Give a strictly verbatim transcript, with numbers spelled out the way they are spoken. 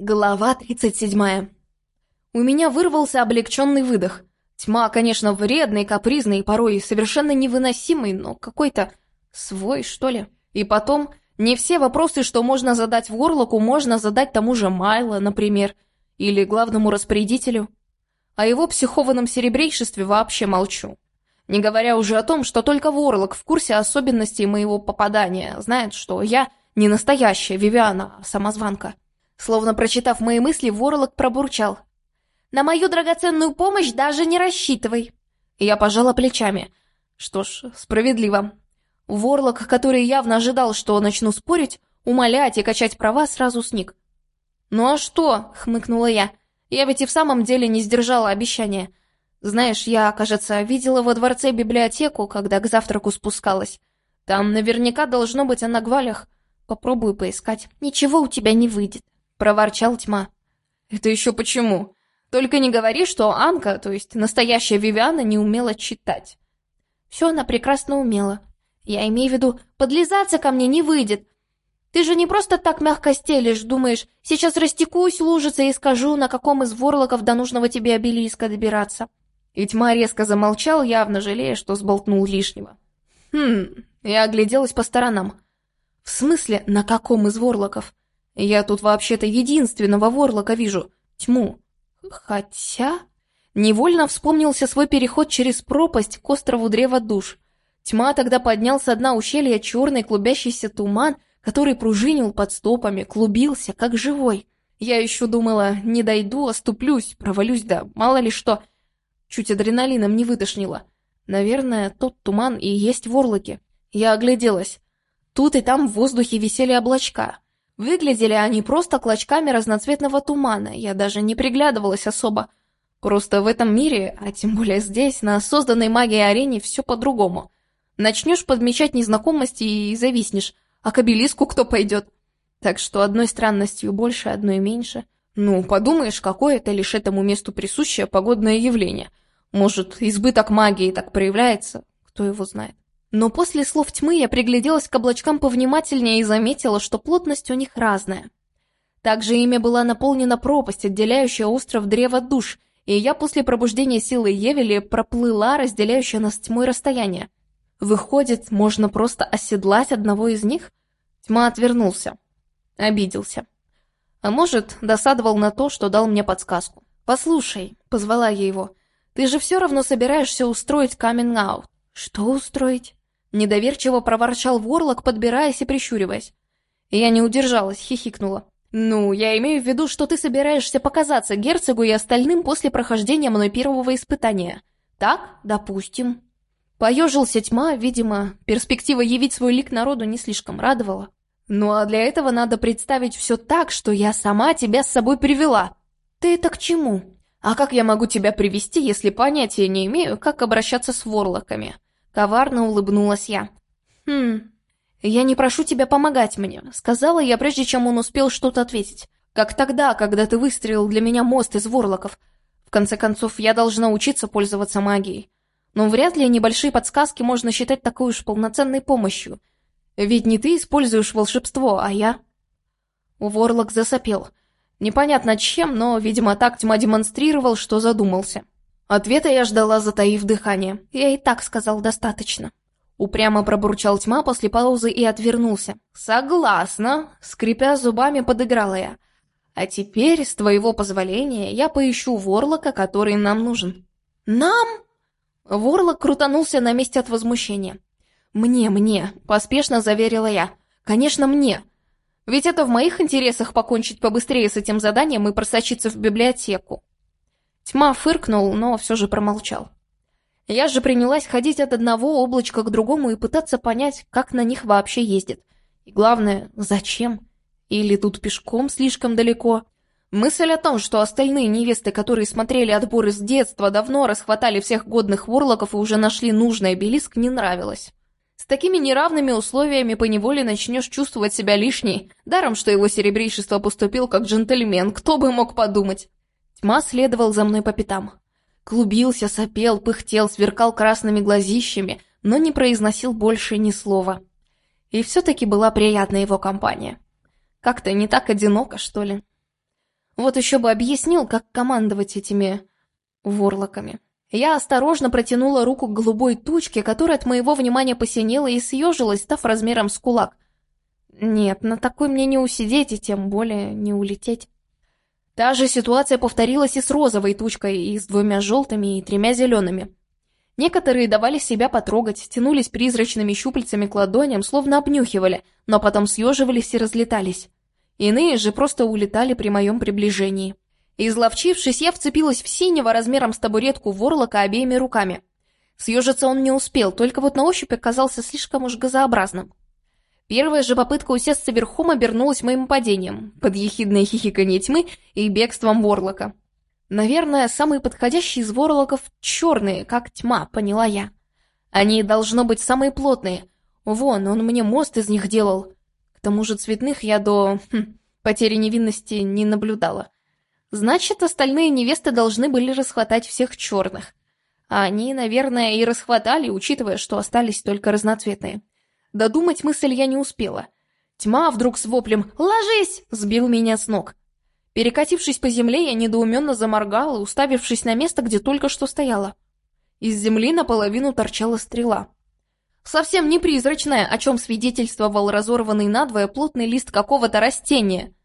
Глава тридцать седьмая. У меня вырвался облегченный выдох. Тьма, конечно, вредный, капризный и порой совершенно невыносимый, но какой-то свой, что ли. И потом, не все вопросы, что можно задать Ворлоку, можно задать тому же Майло, например, или главному распорядителю. О его психованном серебрейшестве вообще молчу. Не говоря уже о том, что только Ворлок в курсе особенностей моего попадания, знает, что я не настоящая Вивиана, а самозванка. Словно прочитав мои мысли, Ворлок пробурчал: «На мою драгоценную помощь даже не рассчитывай». И я пожала плечами. Что ж, справедливо. Ворлок, который явно ожидал, что начну спорить, умолять и качать права, сразу сник. «Ну а что?» — хмыкнула я. «Я ведь и в самом деле не сдержала обещания. Знаешь, я, кажется, видела во дворце библиотеку, когда к завтраку спускалась. Там наверняка должно быть о нагвалях. Попробую поискать. Ничего у тебя не выйдет», — проворчал Тьма. «Это еще почему? Только не говори, что Анка, то есть настоящая Вивиана, не умела читать». «Все она прекрасно умела. Я имею в виду, подлизаться ко мне не выйдет. Ты же не просто так мягко стелишь, думаешь, сейчас растекусь лужицей и скажу, на каком из ворлоков до нужного тебе обелиска добираться». И Тьма резко замолчал, явно жалея, что сболтнул лишнего. «Хм...» Я огляделась по сторонам. «В смысле, на каком из ворлоков? Я тут вообще-то единственного ворлока вижу. Тьму. Хотя...» Невольно вспомнился свой переход через пропасть к острову Древа Душ. Тьма тогда поднял со дна ущелья черный клубящийся туман, который пружинил под стопами, клубился, как живой. Я еще думала, не дойду, оступлюсь, провалюсь, да мало ли что. Чуть адреналином не вытошнило. Наверное, тот туман и есть ворлоки. Я огляделась. Тут и там в воздухе висели облачка. Выглядели они просто клочками разноцветного тумана, я даже не приглядывалась особо. Просто в этом мире, а тем более здесь, на созданной магией арене, все по-другому. Начнешь подмечать незнакомости и зависнешь, а к обелиску кто пойдет? Так что одной странностью больше, одной меньше. Ну, подумаешь, какое это лишь этому месту присущее погодное явление. Может, избыток магии так проявляется, кто его знает. Но после слов Тьмы я пригляделась к облачкам повнимательнее и заметила, что плотность у них разная. Также ими была наполнена пропасть, отделяющая остров Древа Душ, и я после пробуждения силы Евели проплыла разделяющее нас с Тьмой расстояние. Выходит, можно просто оседлать одного из них? Тьма отвернулся. Обиделся. А может, досадовал на то, что дал мне подсказку. «Послушай», — позвала я его, — «ты же все равно собираешься устроить каминг-аут». «Что устроить?» Недоверчиво проворчал Ворлок, подбираясь и прищуриваясь. Я не удержалась, хихикнула. «Ну, я имею в виду, что ты собираешься показаться герцогу и остальным после прохождения мной первого испытания. Так? Допустим». Поежился Тьма, видимо, перспектива явить свой лик народу не слишком радовала. «Ну а для этого надо представить все так, что я сама тебя с собой привела». «Ты это к чему?» «А как я могу тебя привести, если понятия не имею, как обращаться с ворлоками?» Коварно улыбнулась я. «Хм... Я не прошу тебя помогать мне», — сказала я, прежде чем он успел что-то ответить. «Как тогда, когда ты выстроил для меня мост из ворлоков. В конце концов, я должна учиться пользоваться магией. Но вряд ли небольшие подсказки можно считать такой уж полноценной помощью. Ведь не ты используешь волшебство, а я...» Ворлок засопел. Непонятно чем, но, видимо, так Тьма демонстрировал, что задумался. Ответа я ждала, затаив дыхание. Я и так сказал достаточно. Упрямо пробурчал Тьма после паузы и отвернулся. «Согласна», — скрипя зубами, подыграла я. «А теперь, с твоего позволения, я поищу ворлока, который нам нужен». «Нам?» Ворлок крутанулся на месте от возмущения. «Мне, мне», — поспешно заверила я. «Конечно, мне. Ведь это в моих интересах покончить побыстрее с этим заданием и просочиться в библиотеку». Тьма фыркнул, но все же промолчал. Я же принялась ходить от одного облачка к другому и пытаться понять, как на них вообще ездят. И главное, зачем? Или тут пешком слишком далеко? Мысль о том, что остальные невесты, которые смотрели отборы с детства, давно расхватали всех годных ворлоков и уже нашли нужный обелиск, не нравилась. С такими неравными условиями поневоле начнешь чувствовать себя лишней, даром, что его серебрейшество поступил как джентльмен, кто бы мог подумать. Тьма следовал за мной по пятам. Клубился, сопел, пыхтел, сверкал красными глазищами, но не произносил больше ни слова. И все-таки была приятна его компания. Как-то не так одиноко, что ли. Вот еще бы объяснил, как командовать этими ворлоками. Я осторожно протянула руку к голубой тучке, которая от моего внимания посинела и съежилась, став размером с кулак. Нет, на такой мне не усидеть и тем более не улететь. Та же ситуация повторилась и с розовой тучкой, и с двумя желтыми и тремя зелеными. Некоторые давали себя потрогать, тянулись призрачными щупальцами к ладоням, словно обнюхивали, но потом съеживались и разлетались. Иные же просто улетали при моем приближении. Изловчившись, я вцепилась в синего размером с табуретку ворлока обеими руками. Съежиться он не успел, только вот на ощупь оказался слишком уж газообразным. Первая же попытка усесться верхом обернулась моим падением, под ехидное хихиканье тьмы и бегством ворлока. Наверное, самые подходящие из ворлоков черные, как тьма, поняла я. Они должно быть самые плотные. Вон, он мне мост из них делал. К тому же цветных я до хм, потери невинности не наблюдала. Значит, остальные невесты должны были расхватать всех черных. А они, наверное, и расхватали, учитывая, что остались только разноцветные. Додумать мысль я не успела. Тьма вдруг с воплем «Ложись!» сбил меня с ног. Перекатившись по земле, я недоуменно заморгала, уставившись на место, где только что стояла. Из земли наполовину торчала стрела. Совсем не призрачная, о чем свидетельствовал разорванный надвое плотный лист какого-то растения.